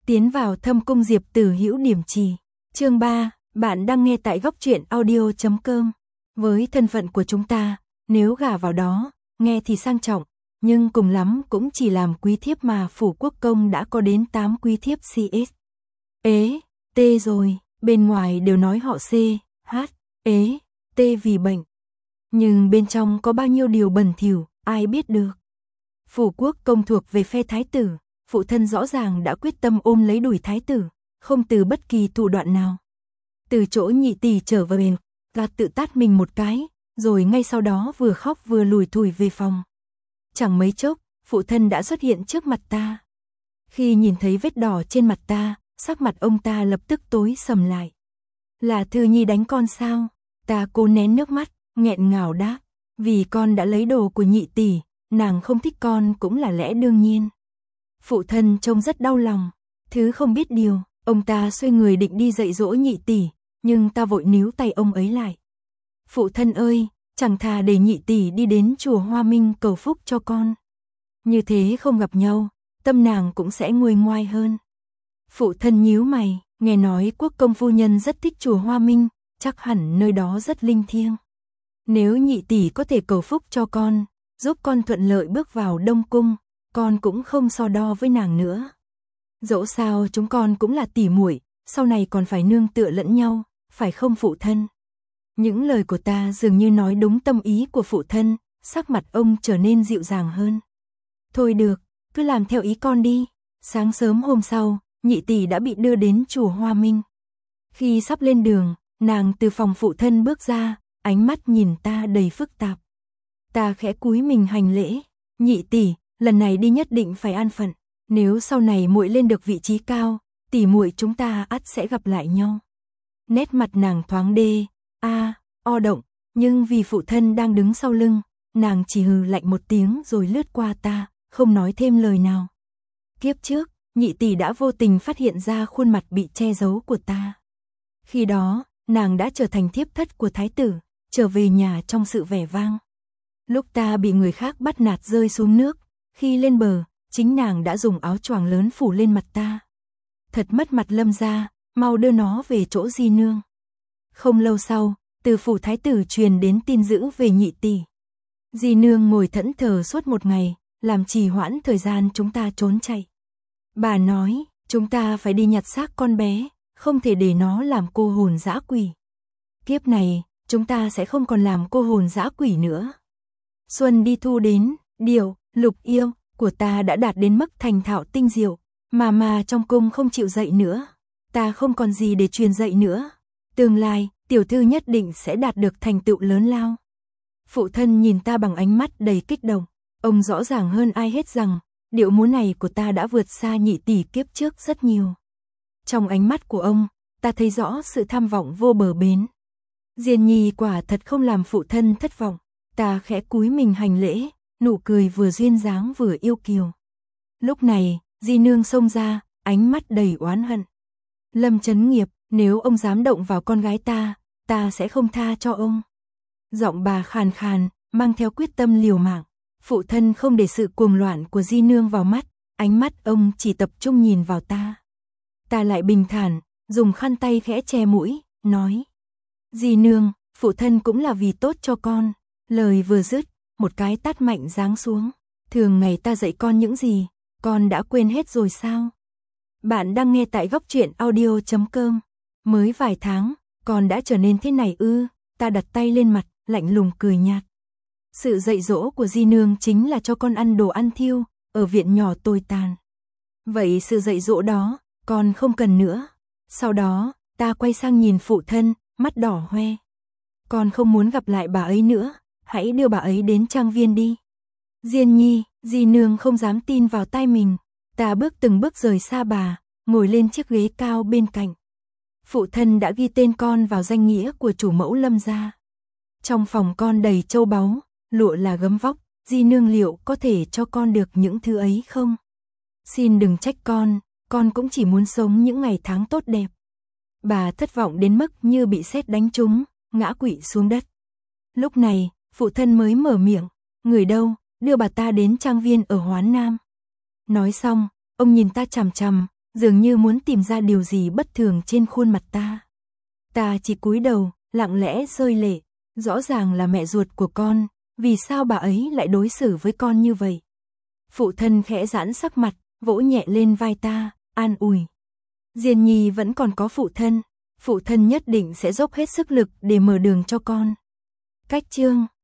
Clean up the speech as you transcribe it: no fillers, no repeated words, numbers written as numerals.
Tiến vào thâm cung Diệp Tử Hữu điểm trì. Chương 3, bạn đang nghe tại góc truyện audio.com. Với thân phận của chúng ta, nếu gả vào đó, nghe thì sang trọng, nhưng cùng lắm cũng chỉ làm quý thiếp mà phủ quốc công đã có đến 8 quý thiếp CS. Ế, T rồi, bên ngoài đều nói họ C, H, Ế, T vì bệnh. Nhưng bên trong có bao nhiêu điều bẩn thỉu, ai biết được. Phủ quốc công thuộc về phe thái tử, phụ thân rõ ràng đã quyết tâm ôm lấy đuổi thái tử, không từ bất kỳ thủ đoạn nào. Từ chỗ nhị tỷ trở về, gạt tự tát mình một cái, rồi ngay sau đó vừa khóc vừa lủi thủi về phòng. Chẳng mấy chốc, phụ thân đã xuất hiện trước mặt ta. Khi nhìn thấy vết đỏ trên mặt ta, sắc mặt ông ta lập tức tối sầm lại. Là Thư Nhi đánh con sao? Ta cố nén nước mắt, nghẹn ngào đáp, vì con đã lấy đồ của nhị tỷ, nàng không thích con cũng là lẽ đương nhiên. Phụ thân trông rất đau lòng, thứ không biết điều, ông ta xoay người định đi dạy dỗ nhị tỷ, nhưng ta vội níu tay ông ấy lại. Phụ thân ơi, chẳng thà để nhị tỷ đi đến chùa Hoa Minh cầu phúc cho con. Như thế không gặp nhau, tâm nàng cũng sẽ nguôi ngoai hơn. Phụ thân nhíu mày, nghe nói quốc công phu nhân rất thích chùa Hoa Minh, chắc hẳn nơi đó rất linh thiêng. Nếu nhị tỷ có thể cầu phúc cho con, giúp con thuận lợi bước vào Đông Cung, con cũng không so đo với nàng nữa. Dẫu sao chúng con cũng là tỷ muội, sau này còn phải nương tựa lẫn nhau, phải không phụ thân? Những lời của ta dường như nói đúng tâm ý của phụ thân, sắc mặt ông trở nên dịu dàng hơn. Thôi được, cứ làm theo ý con đi. Sáng sớm hôm sau, nhị tỷ đã bị đưa đến chùa Hoa Minh. Khi sắp lên đường, nàng từ phòng phụ thân bước ra, ánh mắt nhìn ta đầy phức tạp. Ta khẽ cúi mình hành lễ, nhị tỷ, lần này đi nhất định phải an phận, nếu sau này muội lên được vị trí cao, tỷ muội chúng ta ắt sẽ gặp lại nhau. Nét mặt nàng thoáng o động, nhưng vì phụ thân đang đứng sau lưng, nàng chỉ hừ lạnh một tiếng rồi lướt qua ta, không nói thêm lời nào. Kiếp trước, nhị tỷ đã vô tình phát hiện ra khuôn mặt bị che giấu của ta. Khi đó, nàng đã trở thành thiếp thất của thái tử, trở về nhà trong sự vẻ vang. Lúc ta bị người khác bắt nạt rơi xuống nước, khi lên bờ, chính nàng đã dùng áo choàng lớn phủ lên mặt ta. Thật mất mặt Lâm gia, mau đưa nó về chỗ di nương. Không lâu sau, từ phủ thái tử truyền đến tin dữ về nhị tỷ. Di nương ngồi thẫn thờ suốt một ngày, làm trì hoãn thời gian chúng ta trốn chạy. Bà nói, chúng ta phải đi nhặt xác con bé, không thể để nó làm cô hồn dã quỷ. Kiếp này, chúng ta sẽ không còn làm cô hồn dã quỷ nữa. Xuân đi thu đến, điều, lục yêu của ta đã đạt đến mức thành thạo tinh diệu, mà trong cung không chịu dạy nữa. Ta không còn gì để truyền dạy nữa. Tương lai, tiểu thư nhất định sẽ đạt được thành tựu lớn lao. Phụ thân nhìn ta bằng ánh mắt đầy kích động, ông rõ ràng hơn ai hết rằng, điệu múa này của ta đã vượt xa nhị tỷ kiếp trước rất nhiều. Trong ánh mắt của ông, ta thấy rõ sự tham vọng vô bờ bến. Diên Nhi quả thật không làm phụ thân thất vọng, ta khẽ cúi mình hành lễ, nụ cười vừa duyên dáng vừa yêu kiều. Lúc này, di nương xông ra, ánh mắt đầy oán hận. Lâm Chấn Nghiệp, nếu ông dám động vào con gái ta sẽ không tha cho ông. Giọng bà khàn khàn, mang theo quyết tâm liều mạng. Phụ thân không để sự cuồng loạn của di nương vào mắt, ánh mắt ông chỉ tập trung nhìn vào ta. Ta lại bình thản, dùng khăn tay khẽ che mũi, nói. Di nương, phụ thân cũng là vì tốt cho con. Lời vừa dứt, một cái tát mạnh giáng xuống. Thường ngày ta dạy con những gì, con đã quên hết rồi sao? Bạn đang nghe tại góc truyện audio.com. Mới vài tháng, con đã trở nên thế này ư? Ta đặt tay lên mặt, lạnh lùng cười nhạt. Sự dạy dỗ của di nương chính là cho con ăn đồ ăn thiêu, ở viện nhỏ tồi tàn. Vậy sự dạy dỗ đó, con không cần nữa. Sau đó, ta quay sang nhìn phụ thân, mắt đỏ hoe. Con không muốn gặp lại bà ấy nữa, hãy đưa bà ấy đến trang viên đi. Diên Nhi, di nương không dám tin vào tai mình. Ta bước từng bước rời xa bà, ngồi lên chiếc ghế cao bên cạnh. Phụ thân đã ghi tên con vào danh nghĩa của chủ mẫu Lâm gia. Trong phòng con đầy châu báu, lụa là gấm vóc, di nương liệu có thể cho con được những thứ ấy không? Xin đừng trách con cũng chỉ muốn sống những ngày tháng tốt đẹp. Bà thất vọng đến mức như bị sét đánh trúng, ngã quỵ xuống đất. Lúc này, phụ thân mới mở miệng, người đâu, đưa bà ta đến trang viên ở Hoán Nam. Nói xong, ông nhìn ta chằm chằm, dường như muốn tìm ra điều gì bất thường trên khuôn mặt ta. Ta chỉ cúi đầu, lặng lẽ rơi lệ, rõ ràng là mẹ ruột của con, vì sao bà ấy lại đối xử với con như vậy? Phụ thân khẽ giãn sắc mặt, vỗ nhẹ lên vai ta, an ủi. Diên Nhi vẫn còn có phụ thân nhất định sẽ dốc hết sức lực để mở đường cho con. Cách chương